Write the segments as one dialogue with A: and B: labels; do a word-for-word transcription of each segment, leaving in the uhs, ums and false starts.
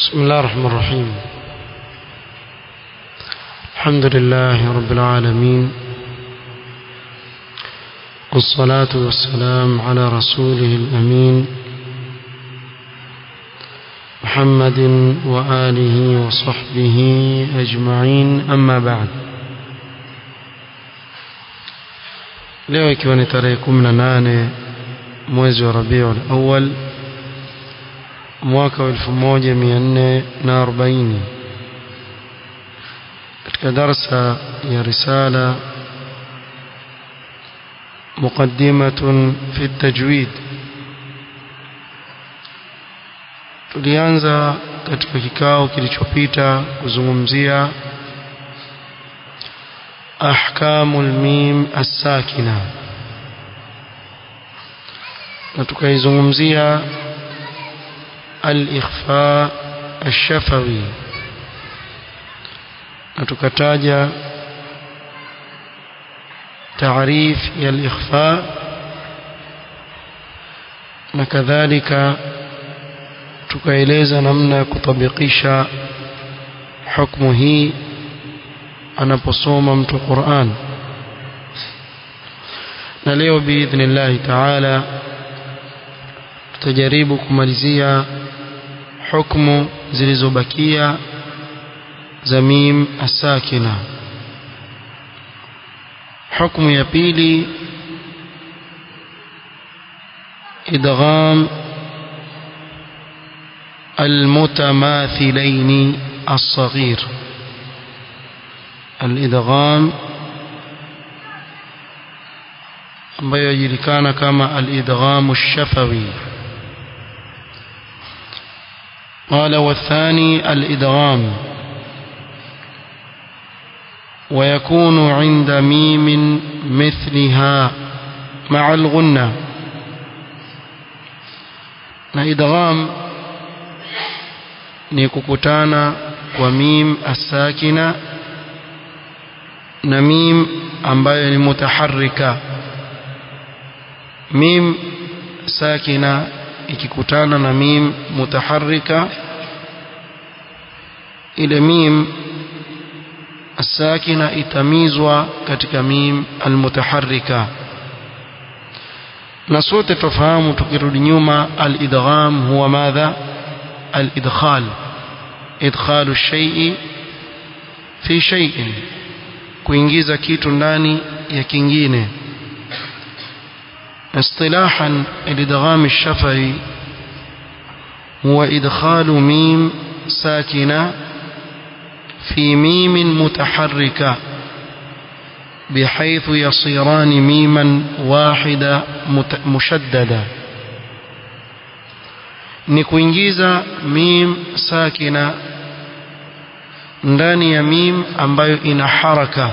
A: بسم الله الرحمن الرحيم. الحمد لله رب العالمين، والصلاة والسلام على رسوله الأمين محمد وآله وصحبه أجمعين. أما بعد، leo ikiwa ni tarehe kumi na nane mwezi wa Rabiul Awwal mwaka wa elfu moja mia nne na arobaini, katika darsa ya risala muqaddimatun fi at-tajwid, tulianza katika kikao kilichopita kuzungumzia ahkamul mim as-sakina, na tukaizungumzia al-ikhfa ash-shafawi, na tukataja taarif ya al-ikhfa, na kadhalika tukaeleza namna ya kutabikisha hukumu hii anaposoma mtu Qur'an. Na leo biidhnillah ta'ala tutajaribu kumalizia hukumu zilizobakia za mim as-sakina. Hukumu ya pili, idgham المتماثلين الصغير. الإدغام ambayo yajulikana kama al-idgham ash-shafawi. قال والثاني الإدغام ويكون عند ميم مثلها مع الغنة. na idgham ni kukutana kwa mim as-sakina na mim ambayo ni mutaharrika. Mim sakina ikikutana na mim mutaharrika, ile mim as-sakina itamizwa katika mim al-mutaharrika. na sote tufahamu tukirudi nyuma, al-idgham huwa madha? al-idkhal, idkhalu ash-shay'i fi shay'in, kuingiza kitu ndani ya kingine. اصطلاحا الادغام الشفوي هو ادخال ميم ساكنه في ميم متحركه بحيث يصيران ميما واحده مشدده. ni kuingiza mim sakina ndani ya mim ambayo ina haraka,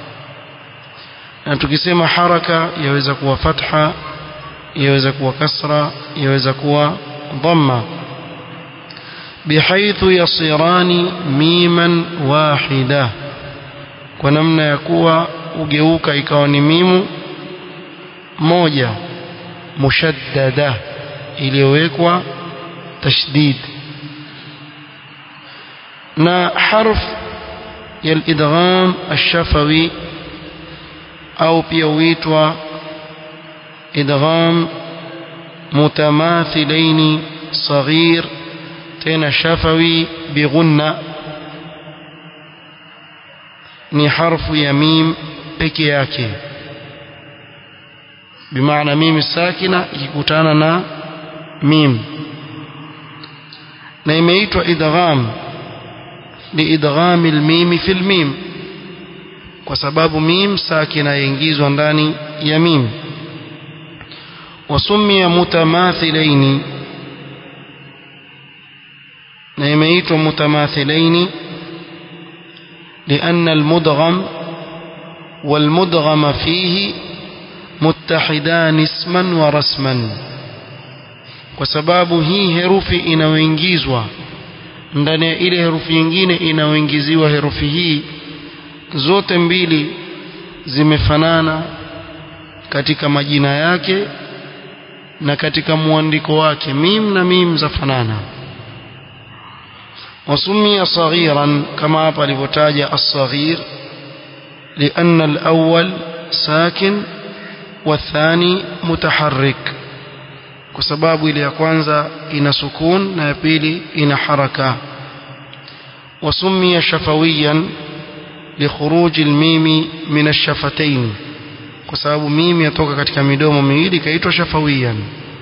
A: na tukisema haraka yaweza kuwa fatha, yaweza kuwa kasra, yaweza kuwa dhamma. bihaithu yasirani miman wahida, kwa namna ya kuwa ugeuka ikawa ni mimu moja mushaddada, iliyowekwa tashdid. na harf ya al-idgham ash-shafawi au pia huitwa idgham mutamathilaini saghir, tena shafawi bighunna, ni harfu ya mim peke yake, bimaana mim sakina ikikutana na mim, na imeitwa idgham liidgham al-mim fi al-mim, kwa sababu mim sakina yaingizwa ndani ya mim. wasumia mutamathilaini, na imeitwa mutamathilaini لأن المدغم والمدغم فيه متحدان اسما ورسما, kwa sababu hii herufi inayoingizwa ndani ya ile herufi nyingine inayoingiziwa herufi hii, zote mbili zimefanana katika majina yake na katika muandiko wake. Mim na mim zafanana. وسمي صغيرا كما بالفتاج الصغير لأن الأول ساكن والثاني متحرك وسباب إلى كwanza إن سكون نابيلي إن حركة. وسمي شفويا لخروج الميم من الشفتين وسباب ميم يتوقع katika midomo miwili kaitwa shafawiyan.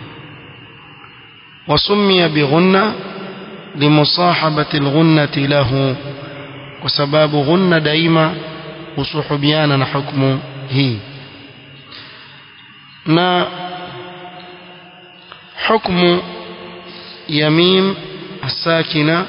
A: وسمي بغنة لمصاحبة الغنة له وسباب غنة دائما وصحبيانا حكم هي نا حكم يميم الساكنة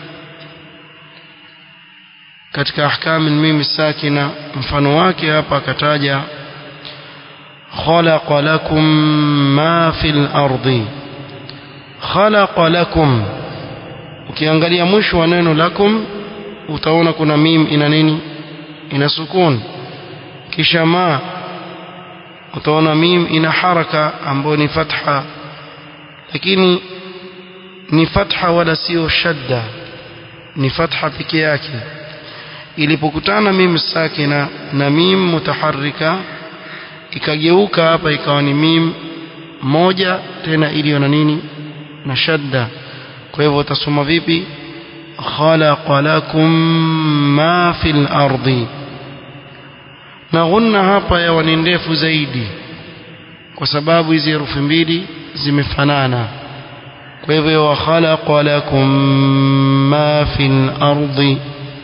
A: katika ahkam al-mim as-sakina mfano wake hapa akataja khalaqa lakum ma fil ardi. Khalaqa lakum, ukiangalia mwisho wa neno lakum utaona kuna mim ina nini, ina sukun. Kisha ma utaona mim ina haraka ambayo ni fatha, lakini ni fatha wala sio shadda, ni fatha pekee yake. Ilipokutana mim sakina na mim mutaharrika ikageuka hapa ikawa ni mim moja tena iliyo na nini, na shadda. Kwa hivyo utasoma vipi? khalaqa lakum ma fil ardi. Na ghunna hapa yawa ni ndefu zaidi kwa sababu hizi herufi mbili zimefanana. Kwa hivyo wa khalaqa lakum ma fil ardi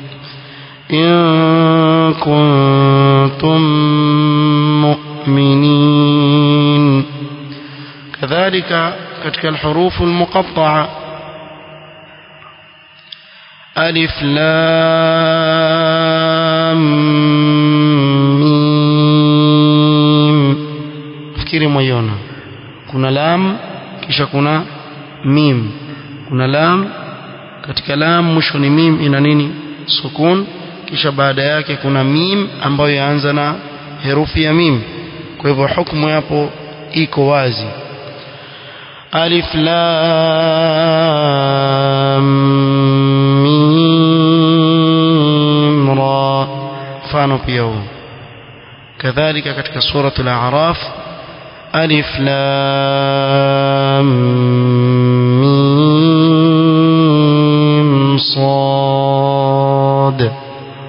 A: in kuntum mu'minin. kadhalika katika alhurufu almuqatta'a alif lam mim, fikiri moyona kuna lam kisha kuna mim, kuna lam, katika lam mwisho ni mim ina nini, sukun, kisha baada yake kuna mim ambayo yaanza na herufi ya mim. Kwa hivyo hukumu hapo iko wazi. alif lam mim ra, mfano pia huo. kadhalika katika suratul a'raf alif lam mim sad.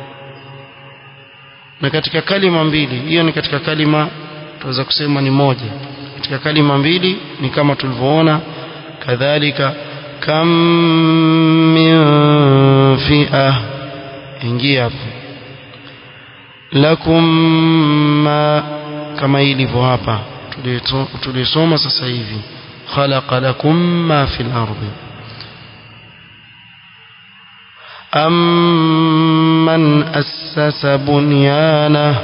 A: Na katika kalima mbili, hiyo ni katika kalima tunaweza kusema ni moja, katika kalima mbili ni kama tulivyoona. kadhalika kam min fi'ah, ingia hapo. lakum ma, kama ilivyo hapa tulisoma sasa hivi, khalaqa lakum ma fil ardi. amman assasa bunyanah,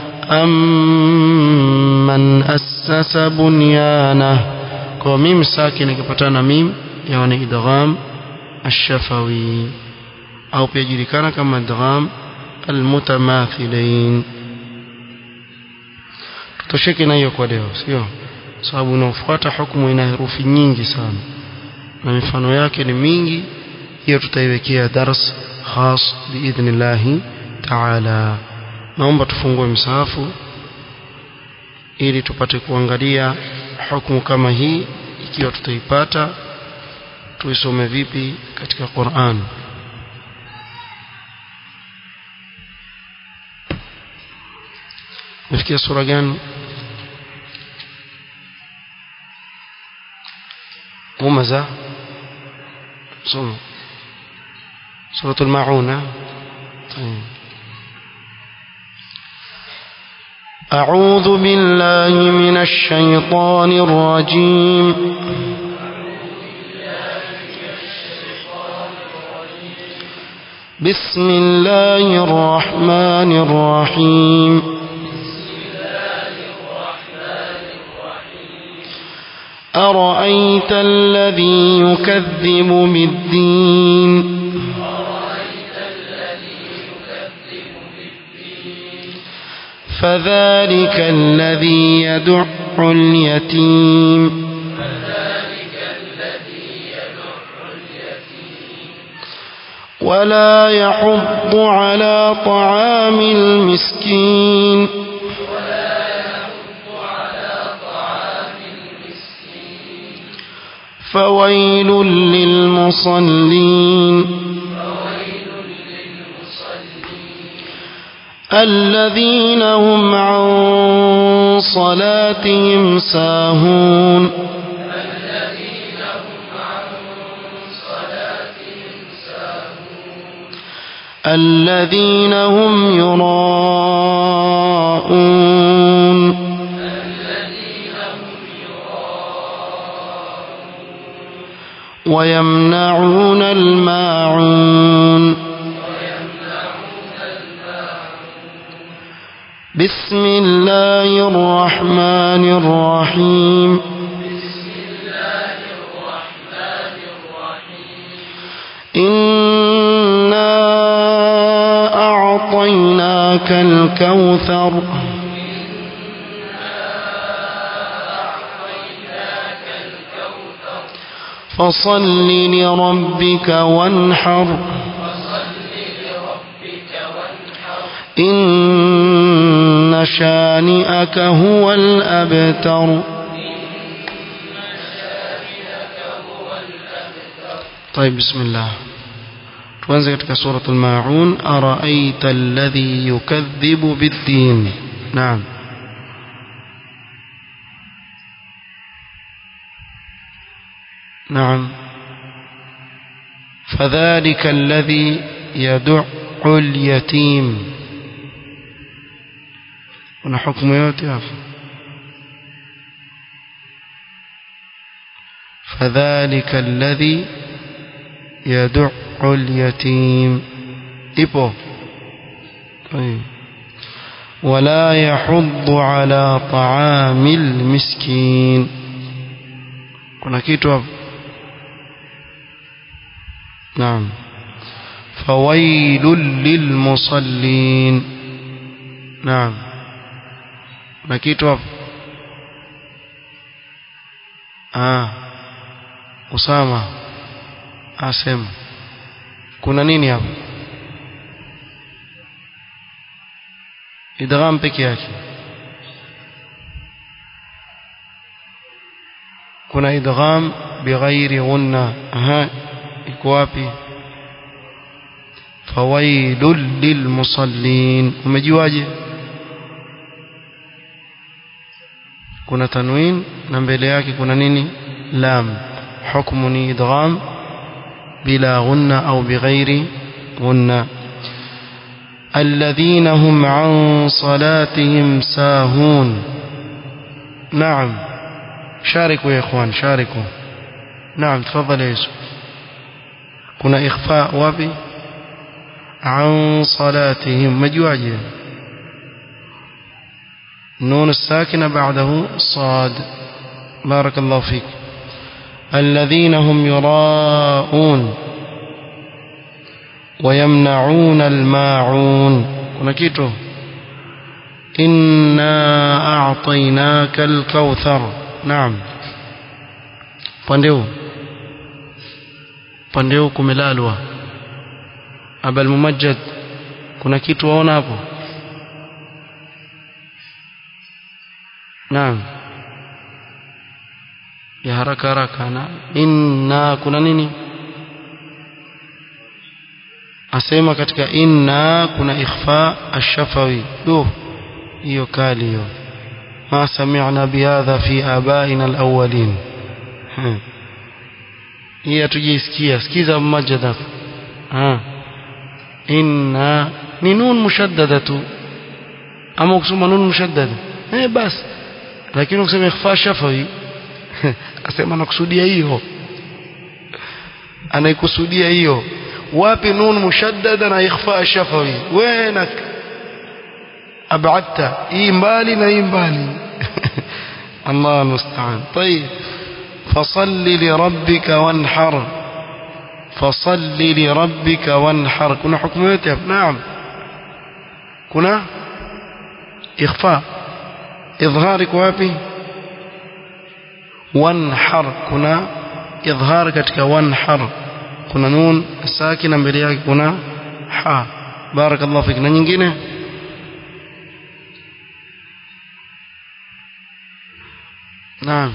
A: amman assasa bunyanah. Kwa mim sakin ikipatana mim yaani idgham ash-shafawi au pia julikana kama idgham al-mutamathilain. tutosheke na hiyo kwa leo, sio sababu unaofuata hukumu ina herufi nyingi sana na mifano yake ni mingi. hiyo tutaiwekea dars khas biidhnillah ta'ala. naomba tufungue msahafu ili tupate kuangalia hukumu kama hii, ikiwa tutaipata tuisome vipi katika Qur'an. Nafikia sura gani? Humaza soma suratul mauna. أعوذ بالله من الشيطان الرجيم. بسم الله الرحمن الرحيم. أرأيت الذي يكذب بالدين فذلك الذي يدع اليتيم ولا يحض على طعام المسكين فويل للمصلين الذين هم عن صلاتهم ساهون الذين هم يراءون ويمنعون الماعون بسم الله الرحمن الرحيم إنا أعطيناك الكوثر فصل لربك وانحر إن شانئك هو الأبتر طيب بسم الله tuanze katika suratul maun araita alladhi yukadhibu bid-din naam naam fadhalika alladhi yad'u al-yatim una hukumu yote hapo fadhalika alladhi yad'u اليتيم ipo طيب ولا يحض على طعام المسكين kuna kitu hapo naam fawailul lilmusallin naam kuna kitu hapo ah Usama asema kuna nini hapo idgham peke yake kuna idgham bighairi ghunna aha iko wapi fawailul lilmusallin umejuaje kuna tanwin na mbele yake kuna nini lam hukmu ni idgham بلا غنة أو بغير غنة الذين هم عن صلاتهم ساهون نعم شاركوا يا إخوان شاركوا نعم تفضل يا يوسف كنا إخفاء وبي عن صلاتهم مجواجه نون الساكنة بعده صاد بارك الله فيك الذين هم يراءون ويمنعون الماعون kuna kitu inna a'tainaka al-kauthar naam pandeu pandeu kumelalwa abal mumajjad kuna kitu waona hapo naam ya haraka haraka na inna kuna nini asema katika inna kuna ikhfa ash-shafawi do hiyo kali hiyo ma sami'na bihadha fi abaina al-awwalin hii tujisikia sikiza mmoja ah inna ni nun mushaddadatu ama kusoma nun mushaddada eh basi lakini ukisema ikhfa shafawi asema nakusudia hiyo anaikusudia hiyo wapi nun mushaddada na ikhfa shafawi wenak abadta hii mbali na hii mbali Allah musta'an طيب فصل لربك وانحر فصل لربك وانحر كنا حكمته نعم كنا اخفاء اظهارك wapi وانحر كنا إظهار كتك وانحر kuna nun sakina mbele yake kuna ha. Barakallahu fik. Na nyingine naam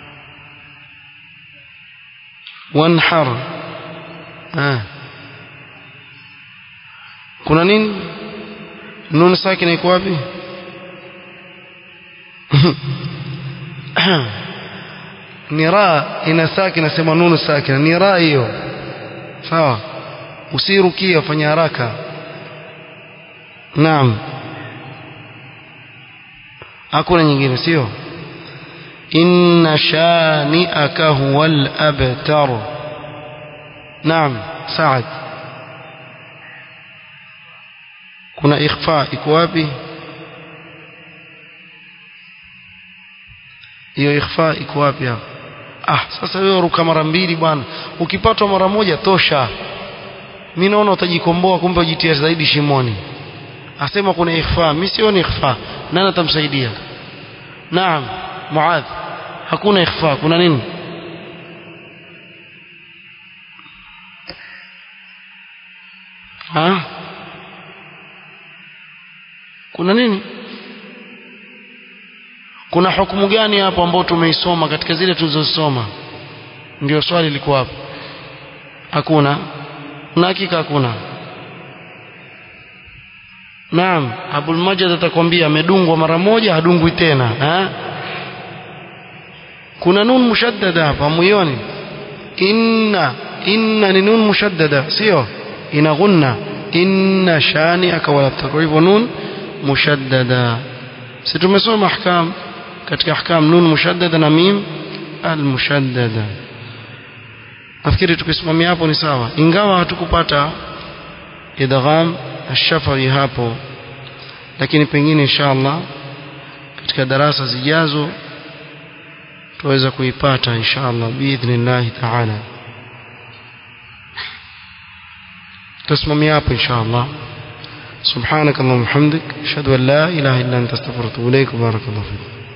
A: wanhar ah kuna nini nun sakina iko wapi ni ra ina sakina sema nun sakina ni ra hiyo sawa usirukie fanya haraka naam hakuna nyingine sio inna shani'aka huwal abtar naam Saad kuna ikhfa iko wapi hiyo ikhfa iko wapi hapo ah sasa wewe ruka mara mbili bwana ukipatwa mara moja tosha mimi naona utajikomboa kumbe ujitia zaidi shimoni asema kuna ikhfa mimi sioni ikhfa nani atamsaidia naam Muadh hakuna ikhfa kuna nini ha kuna nini kuna hukumu gani hapo ambao tumeisoma katika zile tulizosoma ndio swali liko hapo hakuna na hakika hakuna naam Abul Majid atakwambia amedungwa mara moja hadungwi tena ha kuna nun mushaddada hapa muioni inna inna ni nun mushaddada sio ina ghunna inna shani'aka wala tabtar hivyo nun mushaddada si tumesoma ahkam katika ahkam nun mushaddada na mim al mushaddada nafikiri tukisimamia hapo ni sawa ingawa hatukupata idgham ash-shafawi hapo lakini pengine inshallah katika darasa zijazo tuweza kuipata inshallah biidhnillah ta'ala tusimamia hapo inshallah subhanakallahumma hamdik ashhadu an la ilaha illa anta astaghfiruka wa atubu ilaik barakallahu fiik